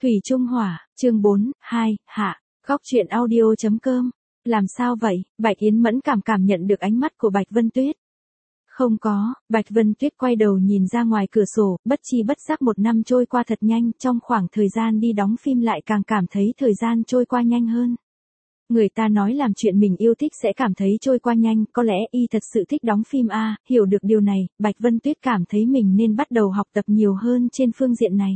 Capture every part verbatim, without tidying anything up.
Thủy Trung Hỏa, chương bốn, hai, hạ, góc truyện audio.com. Làm sao vậy? Bạch Yến mẫn cảm cảm nhận được ánh mắt của Bạch Vân Tuyết. Không có, Bạch Vân Tuyết quay đầu nhìn ra ngoài cửa sổ, bất chi bất giác một năm trôi qua thật nhanh, trong khoảng thời gian đi đóng phim lại càng cảm thấy thời gian trôi qua nhanh hơn. Người ta nói làm chuyện mình yêu thích sẽ cảm thấy trôi qua nhanh, có lẽ y thật sự thích đóng phim a, à, hiểu được điều này, Bạch Vân Tuyết cảm thấy mình nên bắt đầu học tập nhiều hơn trên phương diện này.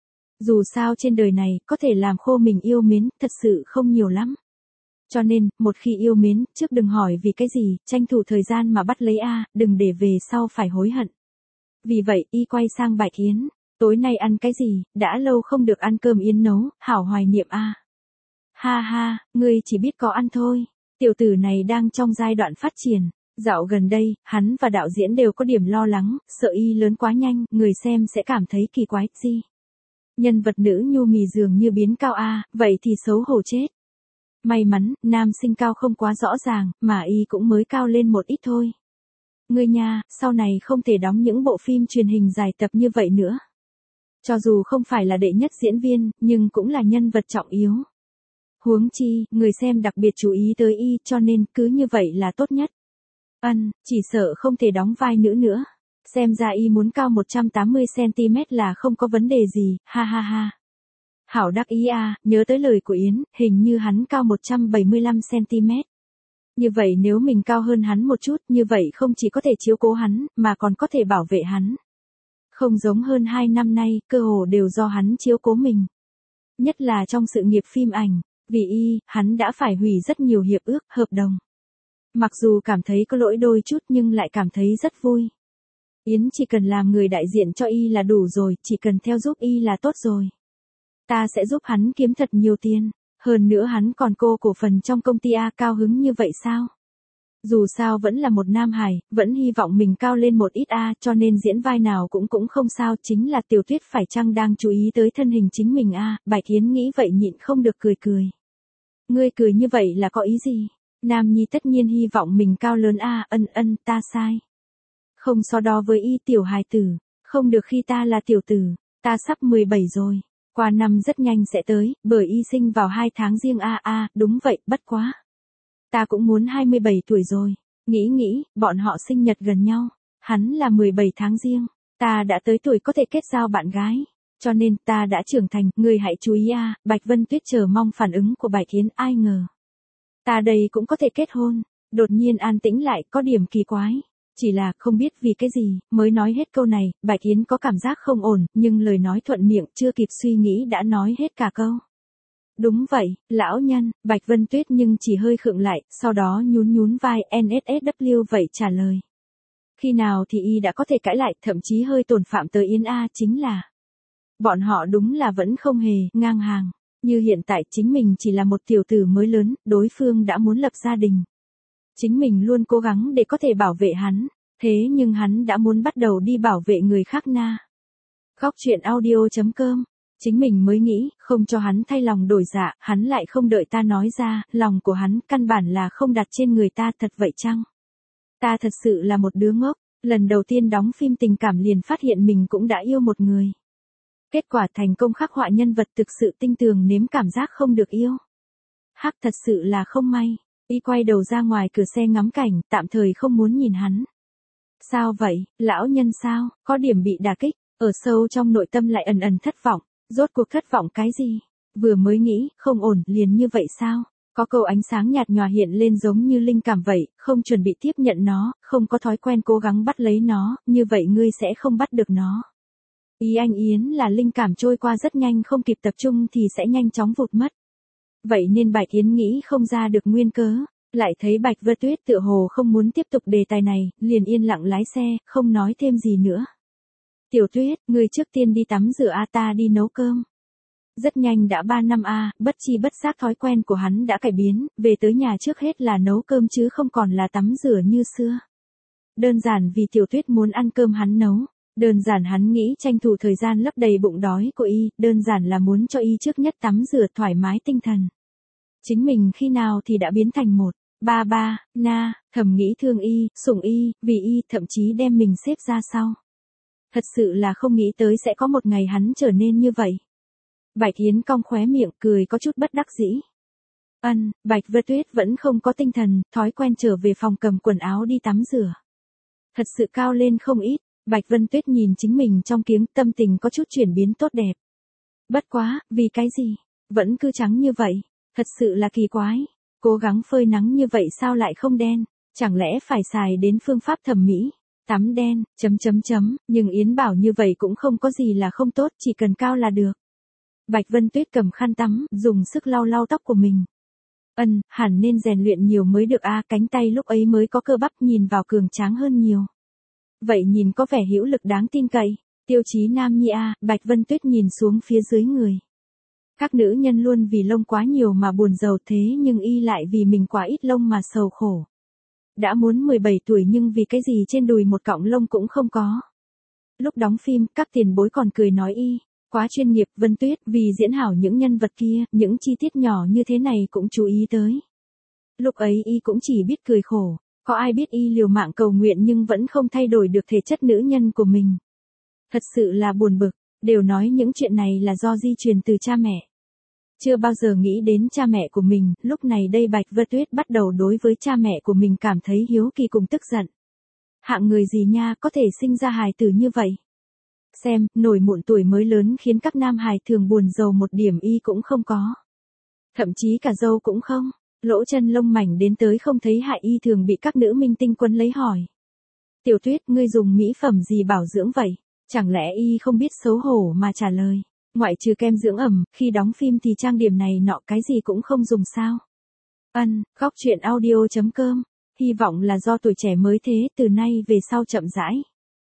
Dù sao trên đời này, có thể làm khô mình yêu mến, thật sự không nhiều lắm. Cho nên, một khi yêu mến, trước đừng hỏi vì cái gì, tranh thủ thời gian mà bắt lấy a, đừng để về sau phải hối hận. Vì vậy, y quay sang Bạch Yến, tối nay ăn cái gì, đã lâu không được ăn cơm Yến nấu, hảo hoài niệm a. Ha ha, ngươi chỉ biết có ăn thôi. Tiểu tử này đang trong giai đoạn phát triển. Dạo gần đây, hắn và đạo diễn đều có điểm lo lắng, sợ y lớn quá nhanh, người xem sẽ cảm thấy kỳ quái, gì. Nhân vật nữ nhu mì dường như biến cao a, vậy thì xấu hổ chết. May mắn, nam sinh cao không quá rõ ràng, mà y cũng mới cao lên một ít thôi. Ngươi nha, sau này không thể đóng những bộ phim truyền hình dài tập như vậy nữa. Cho dù không phải là đệ nhất diễn viên, nhưng cũng là nhân vật trọng yếu. Huống chi, người xem đặc biệt chú ý tới y, cho nên cứ như vậy là tốt nhất. Ân, chỉ sợ không thể đóng vai nữ nữa. Xem ra y muốn cao một trăm tám mươi xăng ti mét là không có vấn đề gì, ha ha ha. Hảo đắc ý à, nhớ tới lời của Yến, hình như hắn cao một trăm bảy mươi lăm xăng ti mét. Như vậy nếu mình cao hơn hắn một chút, như vậy không chỉ có thể chiếu cố hắn, mà còn có thể bảo vệ hắn. Không giống hơn hai năm nay, cơ hồ đều do hắn chiếu cố mình. Nhất là trong sự nghiệp phim ảnh, vì y, hắn đã phải hủy rất nhiều hiệp ước, hợp đồng. Mặc dù cảm thấy có lỗi đôi chút nhưng lại cảm thấy rất vui. Yến chỉ cần làm người đại diện cho y là đủ rồi, chỉ cần theo giúp y là tốt rồi. Ta sẽ giúp hắn kiếm thật nhiều tiền, hơn nữa hắn còn cô cổ phần trong công ty A, cao hứng như vậy sao? Dù sao vẫn là một nam hài, vẫn hy vọng mình cao lên một ít A, cho nên diễn vai nào cũng cũng không sao, chính là Tiểu Tuyết phải chăng đang chú ý tới thân hình chính mình A, Bạch Yến nghĩ vậy nhịn không được cười cười. Ngươi cười như vậy là có ý gì? Nam nhi tất nhiên hy vọng mình cao lớn A, ân ân, ta sai. Không so đo với y tiểu hài tử, không được khi ta là tiểu tử, ta sắp mười bảy rồi. Qua năm rất nhanh sẽ tới, bởi y sinh vào hai tháng riêng a a, đúng vậy, bất quá. Ta cũng muốn hai mươi bảy tuổi rồi, nghĩ nghĩ, bọn họ sinh nhật gần nhau, hắn là mười bảy tháng riêng, ta đã tới tuổi có thể kết giao bạn gái, cho nên ta đã trưởng thành, người hãy chú ý a, Bạch Vân Tuyết chờ mong phản ứng của Bạch Yến, ai ngờ. Ta đây cũng có thể kết hôn, đột nhiên an tĩnh lại, có điểm kỳ quái. Chỉ là không biết vì cái gì, mới nói hết câu này, Bạch Yến có cảm giác không ổn, nhưng lời nói thuận miệng chưa kịp suy nghĩ đã nói hết cả câu. Đúng vậy, lão nhân, Bạch Vân Tuyết nhưng chỉ hơi khựng lại, sau đó nhún nhún vai en ét ét vê vậy trả lời. Khi nào thì y đã có thể cãi lại, thậm chí hơi tổn phạm tới Yến A chính là. Bọn họ đúng là vẫn không hề, ngang hàng, như hiện tại chính mình chỉ là một tiểu tử mới lớn, đối phương đã muốn lập gia đình. Chính mình luôn cố gắng để có thể bảo vệ hắn, thế nhưng hắn đã muốn bắt đầu đi bảo vệ người khác na. Góc truyện audio.com, chính mình mới nghĩ, không cho hắn thay lòng đổi dạ, hắn lại không đợi ta nói ra, lòng của hắn căn bản là không đặt trên người ta, thật vậy chăng? Ta thật sự là một đứa ngốc, lần đầu tiên đóng phim tình cảm liền phát hiện mình cũng đã yêu một người. Kết quả thành công khắc họa nhân vật thực sự tinh tường nếm cảm giác không được yêu. Hắc thật sự là không may. Y quay đầu ra ngoài cửa xe ngắm cảnh, tạm thời không muốn nhìn hắn. Sao vậy, lão nhân sao, có điểm bị đả kích, ở sâu trong nội tâm lại ẩn ẩn thất vọng, rốt cuộc thất vọng cái gì? Vừa mới nghĩ, không ổn, liền như vậy sao? Có câu ánh sáng nhạt nhòa hiện lên giống như linh cảm vậy, không chuẩn bị tiếp nhận nó, không có thói quen cố gắng bắt lấy nó, như vậy ngươi sẽ không bắt được nó. Ý anh Yến là linh cảm trôi qua rất nhanh, không kịp tập trung thì sẽ nhanh chóng vụt mất. Vậy nên Bạch Yến nghĩ không ra được nguyên cớ, lại thấy Bạch Vân Tuyết tựa hồ không muốn tiếp tục đề tài này, liền yên lặng lái xe, không nói thêm gì nữa. Tiểu Tuyết, người trước tiên đi tắm rửa a, ta đi nấu cơm. Rất nhanh đã ba năm a, bất chi bất giác thói quen của hắn đã cải biến, về tới nhà trước hết là nấu cơm chứ không còn là tắm rửa như xưa. Đơn giản vì Tiểu Tuyết muốn ăn cơm hắn nấu. Đơn giản hắn nghĩ tranh thủ thời gian lấp đầy bụng đói của y, đơn giản là muốn cho y trước nhất tắm rửa thoải mái tinh thần. Chính mình khi nào thì đã biến thành một, ba ba, na, thầm nghĩ thương y, sủng y, vì y thậm chí đem mình xếp ra sau. Thật sự là không nghĩ tới sẽ có một ngày hắn trở nên như vậy. Bạch Yến cong khóe miệng cười có chút bất đắc dĩ. Ân, Bạch Vân Tuyết vẫn không có tinh thần, thói quen trở về phòng cầm quần áo đi tắm rửa. Thật sự cao lên không ít, Bạch Vân Tuyết nhìn chính mình trong kiếng, tâm tình có chút chuyển biến tốt đẹp. Bất quá, vì cái gì? Vẫn cứ trắng như vậy, thật sự là kỳ quái. Cố gắng phơi nắng như vậy sao lại không đen? Chẳng lẽ phải xài đến phương pháp thẩm mỹ? Tắm đen, chấm chấm chấm, nhưng Yến bảo như vậy cũng không có gì là không tốt, chỉ cần cao là được. Bạch Vân Tuyết cầm khăn tắm, dùng sức lau lau tóc của mình. Ân, hẳn nên rèn luyện nhiều mới được a, cánh tay lúc ấy mới có cơ bắp, nhìn vào cường tráng hơn nhiều. Vậy nhìn có vẻ hữu lực đáng tin cậy. Tiêu chí nam nhi a, Bạch Vân Tuyết nhìn xuống phía dưới người. Các nữ nhân luôn vì lông quá nhiều mà buồn rầu, thế nhưng y lại vì mình quá ít lông mà sầu khổ. Đã muốn mười bảy tuổi nhưng vì cái gì trên đùi một cọng lông cũng không có. Lúc đóng phim, các tiền bối còn cười nói y quá chuyên nghiệp. Vân Tuyết vì diễn hảo những nhân vật kia, những chi tiết nhỏ như thế này cũng chú ý tới. Lúc ấy y cũng chỉ biết cười khổ, có ai biết y liều mạng cầu nguyện nhưng vẫn không thay đổi được thể chất nữ nhân của mình. Thật sự là buồn bực, đều nói những chuyện này là do di truyền từ cha mẹ. Chưa bao giờ nghĩ đến cha mẹ của mình, lúc này đây Bạch Vân Tuyết bắt đầu đối với cha mẹ của mình cảm thấy hiếu kỳ cùng tức giận. Hạng người gì nha có thể sinh ra hài tử như vậy? Xem, nổi mụn tuổi mới lớn khiến các nam hài thường buồn rầu một điểm y cũng không có. Thậm chí cả râu cũng không, lỗ chân lông mảnh đến tới không thấy hại y thường bị các nữ minh tinh quấn lấy hỏi. Tiểu Tuyết, ngươi dùng mỹ phẩm gì bảo dưỡng vậy? Chẳng lẽ y không biết xấu hổ mà trả lời. Ngoại trừ kem dưỡng ẩm, khi đóng phim thì trang điểm này nọ cái gì cũng không dùng sao. Ân, góc truyện audio chấm com. Hy vọng là do tuổi trẻ mới thế, từ nay về sau chậm rãi.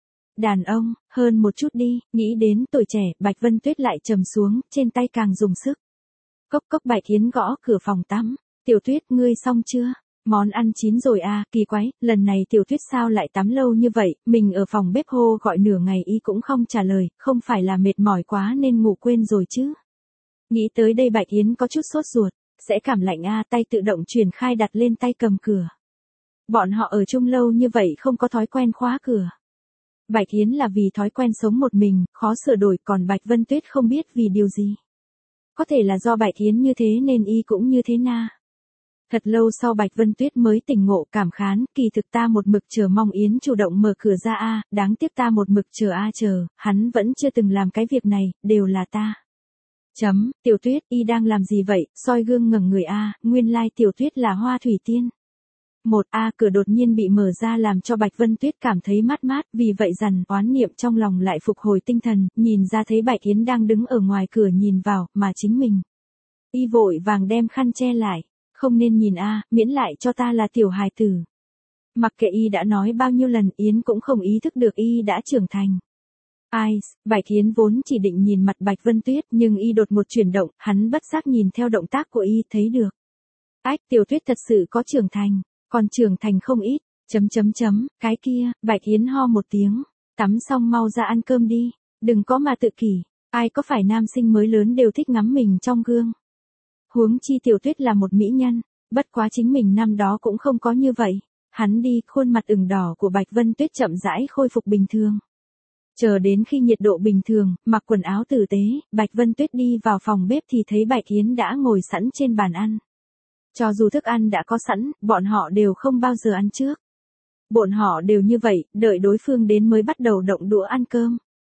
Đàn ông, hơn một chút đi, nghĩ đến tuổi trẻ, Bạch Vân Tuyết lại trầm xuống, trên tay càng dùng sức. Cốc cốc Bạch Yến gõ cửa phòng tắm. Tiểu Tuyết, ngươi xong chưa? Món ăn chín rồi à, kỳ quái, lần này Tiểu Tuyết sao lại tắm lâu như vậy, mình ở phòng bếp hô gọi nửa ngày y cũng không trả lời, không phải là mệt mỏi quá nên ngủ quên rồi chứ. Nghĩ tới đây Bạch Yến có chút sốt ruột, sẽ cảm lạnh a, tay tự động truyền khai đặt lên tay cầm cửa. Bọn họ ở chung lâu như vậy không có thói quen khóa cửa. Bạch Yến là vì thói quen sống một mình, khó sửa đổi, còn Bạch Vân Tuyết không biết vì điều gì. Có thể là do Bạch Yến như thế nên y cũng như thế na. Thật lâu sau Bạch Vân Tuyết mới tỉnh ngộ, cảm khán, kỳ thực ta một mực chờ mong Yến chủ động mở cửa ra a, đáng tiếc ta một mực chờ a chờ, hắn vẫn chưa từng làm cái việc này, đều là ta. Chấm, Tiểu Tuyết, y đang làm gì vậy, soi gương ngẩng người a, nguyên lai Tiểu Tuyết là Hoa Thủy Tiên. Một a, cửa đột nhiên bị mở ra làm cho Bạch Vân Tuyết cảm thấy mát mát, vì vậy dằn, oán niệm trong lòng lại phục hồi tinh thần, nhìn ra thấy Bạch Yến đang đứng ở ngoài cửa nhìn vào, mà chính mình. Y vội vàng đem khăn che lại. Không nên nhìn a, miễn lại cho ta là tiểu hài tử. Mặc kệ y đã nói bao nhiêu lần, Yến cũng không ý thức được y đã trưởng thành. Ai, Bạch Yến vốn chỉ định nhìn mặt Bạch Vân Tuyết, nhưng y đột một chuyển động, hắn bất giác nhìn theo động tác của y, thấy được. Ách, Tiểu Tuyết thật sự có trưởng thành, còn trưởng thành không ít, chấm chấm chấm, cái kia, Bạch Yến ho một tiếng, tắm xong mau ra ăn cơm đi, đừng có mà tự kỷ, ai có phải nam sinh mới lớn đều thích ngắm mình trong gương. Huống chi Tiểu Tuyết là một mỹ nhân, bất quá chính mình năm đó cũng không có như vậy. Hắn đi, khuôn mặt ửng đỏ của Bạch Vân Tuyết chậm rãi khôi phục bình thường. Chờ đến khi nhiệt độ bình thường, mặc quần áo tử tế, Bạch Vân Tuyết đi vào phòng bếp thì thấy Bạch Yến đã ngồi sẵn trên bàn ăn. Cho dù thức ăn đã có sẵn, bọn họ đều không bao giờ ăn trước. Bọn họ đều như vậy, đợi đối phương đến mới bắt đầu động đũa ăn cơm.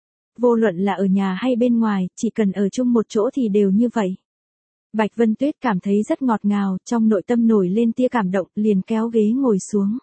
Vô luận là ở nhà hay bên ngoài, chỉ cần ở chung một chỗ thì đều như vậy. Bạch Vân Tuyết cảm thấy rất ngọt ngào, trong nội tâm nổi lên tia cảm động, liền kéo ghế ngồi xuống.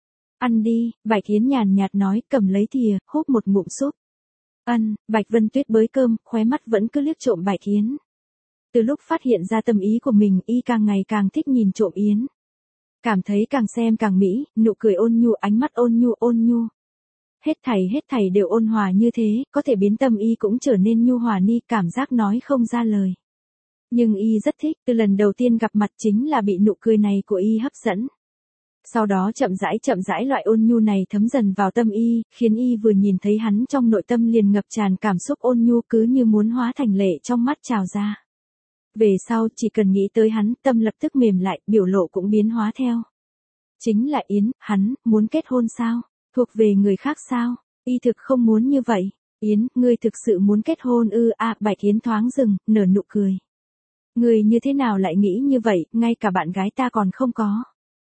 Ăn đi, Bạch Yến nhàn nhạt nói, cầm lấy thìa, húp một ngụm súp. Ăn, Bạch Vân Tuyết bới cơm, khóe mắt vẫn cứ liếc trộm Bạch Yến. Từ lúc phát hiện ra tâm ý của mình, y càng ngày càng thích nhìn trộm Yến. Cảm thấy càng xem càng mỹ, nụ cười ôn nhu, ánh mắt ôn nhu ôn nhu. Hết thảy hết thảy đều ôn hòa như thế, có thể biến tâm y cũng trở nên nhu hòa ni, cảm giác nói không ra lời. Nhưng y rất thích, từ lần đầu tiên gặp mặt chính là bị nụ cười này của y hấp dẫn. Sau đó chậm rãi chậm rãi loại ôn nhu này thấm dần vào tâm y, khiến y vừa nhìn thấy hắn trong nội tâm liền ngập tràn cảm xúc ôn nhu, cứ như muốn hóa thành lệ trong mắt trào ra. Về sau chỉ cần nghĩ tới hắn, tâm lập tức mềm lại, biểu lộ cũng biến hóa theo. Chính là Yến, hắn, muốn kết hôn sao? Thuộc về người khác sao? Y thực không muốn như vậy. Yến, ngươi thực sự muốn kết hôn ư? À, Bạch Yến thoáng dừng, nở nụ cười. Ngươi như thế nào lại nghĩ như vậy, ngay cả bạn gái ta còn không có.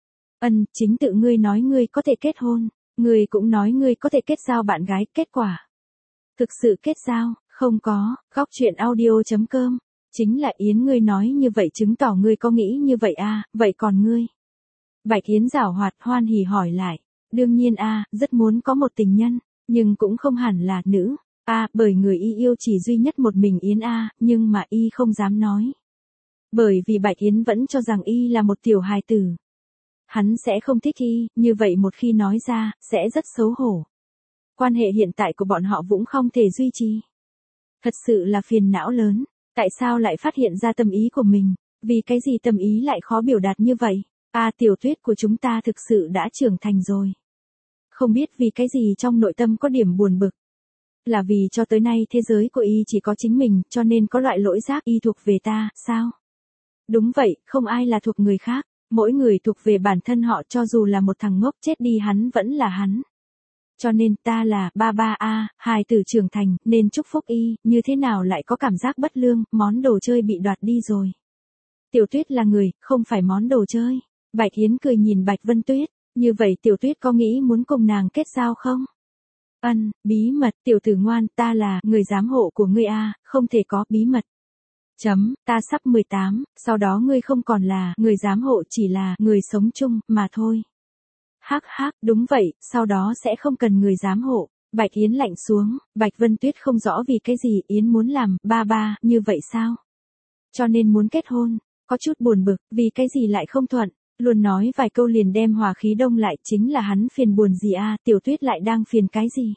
Ân, chính tự ngươi nói ngươi có thể kết hôn, ngươi cũng nói ngươi có thể kết giao bạn gái, kết quả. Thực sự kết giao, không có, góc chuyện audio.com. Chính là Yến ngươi nói như vậy chứng tỏ ngươi có nghĩ như vậy à, vậy còn ngươi? Bạch Yến giảo hoạt hoan hỉ hỏi lại. Đương nhiên a, à, rất muốn có một tình nhân, nhưng cũng không hẳn là nữ. A, à, bởi người y yêu chỉ duy nhất một mình Yến a, à, nhưng mà y không dám nói. Bởi vì Bạch Yến vẫn cho rằng y là một tiểu hài tử. Hắn sẽ không thích y, như vậy một khi nói ra, sẽ rất xấu hổ. Quan hệ hiện tại của bọn họ cũng không thể duy trì. Thật sự là phiền não lớn, tại sao lại phát hiện ra tâm ý của mình, vì cái gì tâm ý lại khó biểu đạt như vậy? À, Tiểu Tuyết của chúng ta thực sự đã trưởng thành rồi. Không biết vì cái gì trong nội tâm có điểm buồn bực. Là vì cho tới nay thế giới của y chỉ có chính mình, cho nên có loại lỗi giác y thuộc về ta, sao? Đúng vậy, không ai là thuộc người khác, mỗi người thuộc về bản thân họ, cho dù là một thằng ngốc chết đi hắn vẫn là hắn. Cho nên ta là ba ba a, hài tử trưởng thành, nên chúc phúc y, như thế nào lại có cảm giác bất lương, món đồ chơi bị đoạt đi rồi. Tiểu Tuyết là người, không phải món đồ chơi. Bạch Yến cười nhìn Bạch Vân Tuyết, như vậy Tiểu Tuyết có nghĩ muốn cùng nàng kết giao không? Ân, bí mật, tiểu tử ngoan, ta là người giám hộ của ngươi a, không thể có bí mật. Chấm, ta sắp mười tám, sau đó ngươi không còn là người giám hộ, chỉ là người sống chung mà thôi. Hắc hắc, đúng vậy, sau đó sẽ không cần người giám hộ. Bạch Yến lạnh xuống, Bạch Vân Tuyết không rõ vì cái gì Yến muốn làm ba ba như vậy sao? Cho nên muốn kết hôn, có chút buồn bực, vì cái gì lại không thuận. Luôn nói vài câu liền đem hòa khí đông lại, chính là hắn phiền buồn gì a, Tiểu Tuyết lại đang phiền cái gì?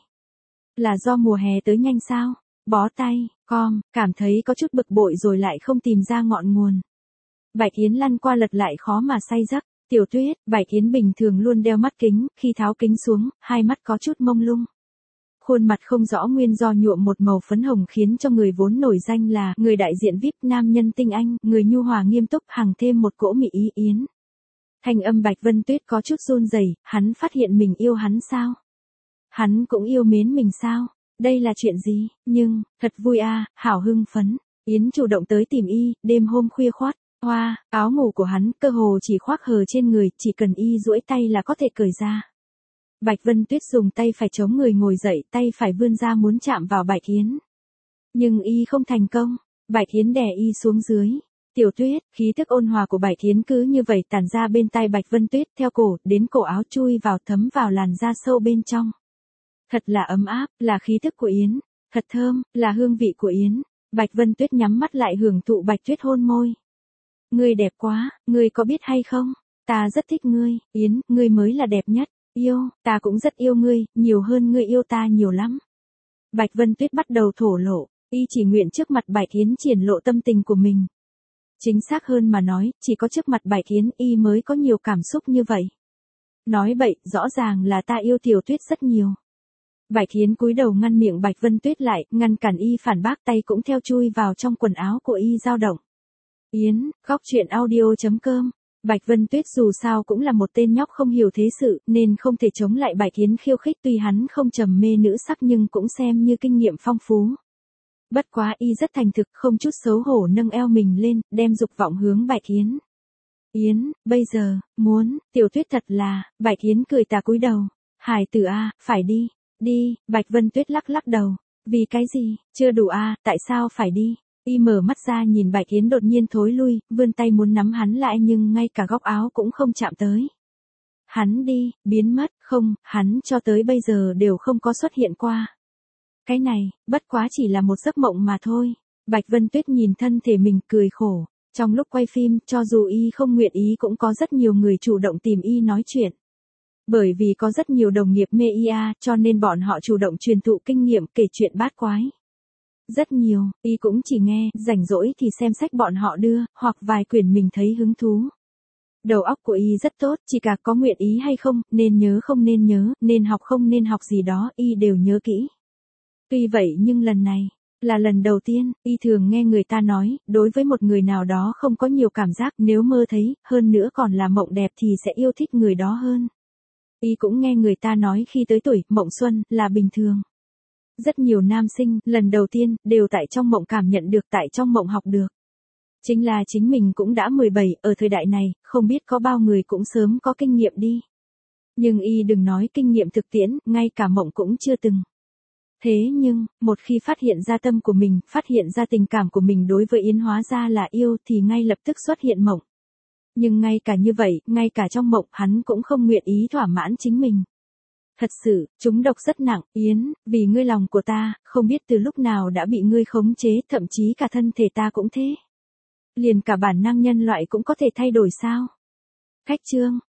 Là do mùa hè tới nhanh sao? Bó tay, com, cảm thấy có chút bực bội rồi lại không tìm ra ngọn nguồn. Bạch Yến lăn qua lật lại khó mà say giấc. Tiểu Tuyết, Bạch Yến bình thường luôn đeo mắt kính, khi tháo kính xuống, hai mắt có chút mông lung. Khuôn mặt không rõ nguyên do nhuộm một màu phấn hồng khiến cho người vốn nổi danh là người đại diện vi ai pi nam nhân tinh anh, người nhu hòa nghiêm túc hằng thêm một cỗ mỹ ý Yến. Thanh âm Bạch Vân Tuyết có chút run rẩy, hắn phát hiện mình yêu hắn sao? Hắn cũng yêu mến mình sao? Đây là chuyện gì? Nhưng, thật vui a, à, hảo hưng phấn. Yến chủ động tới tìm y, đêm hôm khuya khoát. Hoa, áo ngủ của hắn cơ hồ chỉ khoác hờ trên người, chỉ cần y duỗi tay là có thể cởi ra. Bạch Vân Tuyết dùng tay phải chống người ngồi dậy, tay phải vươn ra muốn chạm vào Bạch Yến. Nhưng y không thành công, Bạch Yến đè y xuống dưới. Tiểu Tuyết, khí tức ôn hòa của Bạch Yến cứ như vậy tản ra bên tai Bạch Vân Tuyết, theo cổ, đến cổ áo chui vào thấm vào làn da sâu bên trong. Thật là ấm áp, là khí tức của Yến, thật thơm, là hương vị của Yến. Bạch Vân Tuyết nhắm mắt lại hưởng thụ Bạch Tuyết hôn môi. Ngươi đẹp quá, ngươi có biết hay không? Ta rất thích ngươi, Yến, ngươi mới là đẹp nhất. Yêu, ta cũng rất yêu ngươi, nhiều hơn ngươi yêu ta nhiều lắm. Bạch Vân Tuyết bắt đầu thổ lộ, y chỉ nguyện trước mặt Bạch Yến triển lộ tâm tình của mình. Chính xác hơn mà nói, chỉ có trước mặt Bạch Yến y mới có nhiều cảm xúc như vậy. Nói bậy, rõ ràng là ta yêu Tiểu Tuyết rất nhiều. Bạch Yến cúi đầu ngăn miệng Bạch Vân Tuyết lại, ngăn cản y phản bác, tay cũng theo chui vào trong quần áo của y dao động. Yến, góc chuyện audio.com. Bạch Vân Tuyết dù sao cũng là một tên nhóc không hiểu thế sự, nên không thể chống lại Bạch Yến khiêu khích, tuy hắn không trầm mê nữ sắc nhưng cũng xem như kinh nghiệm phong phú. Bất quá y rất thành thực, không chút xấu hổ nâng eo mình lên, đem dục vọng hướng Bạch Yến. Yến, bây giờ, muốn, Tiểu Tuyết thật là, Bạch Yến cười tà cúi đầu. Hải tử a, phải đi, đi, Bạch Vân Tuyết lắc lắc đầu. Vì cái gì, chưa đủ a, tại sao phải đi? Y mở mắt ra nhìn Bạch Yến đột nhiên thối lui, vươn tay muốn nắm hắn lại nhưng ngay cả góc áo cũng không chạm tới. Hắn đi, biến mất, không, hắn cho tới bây giờ đều không có xuất hiện qua. Cái này, bất quá chỉ là một giấc mộng mà thôi. Bạch Vân Tuyết nhìn thân thể mình cười khổ. Trong lúc quay phim, cho dù y không nguyện ý cũng có rất nhiều người chủ động tìm y nói chuyện. Bởi vì có rất nhiều đồng nghiệp mê y a, cho nên bọn họ chủ động truyền thụ kinh nghiệm kể chuyện bát quái. Rất nhiều, y cũng chỉ nghe, rảnh rỗi thì xem sách bọn họ đưa, hoặc vài quyển mình thấy hứng thú. Đầu óc của y rất tốt, chỉ cả có nguyện ý hay không, nên nhớ không nên nhớ, nên học không nên học gì đó, y đều nhớ kỹ. Tuy vậy nhưng lần này, là lần đầu tiên, y thường nghe người ta nói, đối với một người nào đó không có nhiều cảm giác, nếu mơ thấy, hơn nữa còn là mộng đẹp thì sẽ yêu thích người đó hơn. Y cũng nghe người ta nói khi tới tuổi, mộng xuân, là bình thường. Rất nhiều nam sinh, lần đầu tiên, đều tại trong mộng cảm nhận được, tại trong mộng học được. Chính là chính mình cũng đã mười bảy, ở thời đại này, không biết có bao người cũng sớm có kinh nghiệm đi. Nhưng y đừng nói kinh nghiệm thực tiễn, ngay cả mộng cũng chưa từng. Thế nhưng, một khi phát hiện ra tâm của mình, phát hiện ra tình cảm của mình đối với Yến hóa ra là yêu thì ngay lập tức xuất hiện mộng. Nhưng ngay cả như vậy, ngay cả trong mộng, hắn cũng không nguyện ý thỏa mãn chính mình. Thật sự, chúng độc rất nặng, Yến, vì ngươi lòng của ta, không biết từ lúc nào đã bị ngươi khống chế, thậm chí cả thân thể ta cũng thế. Liền cả bản năng nhân loại cũng có thể thay đổi sao? Khách chương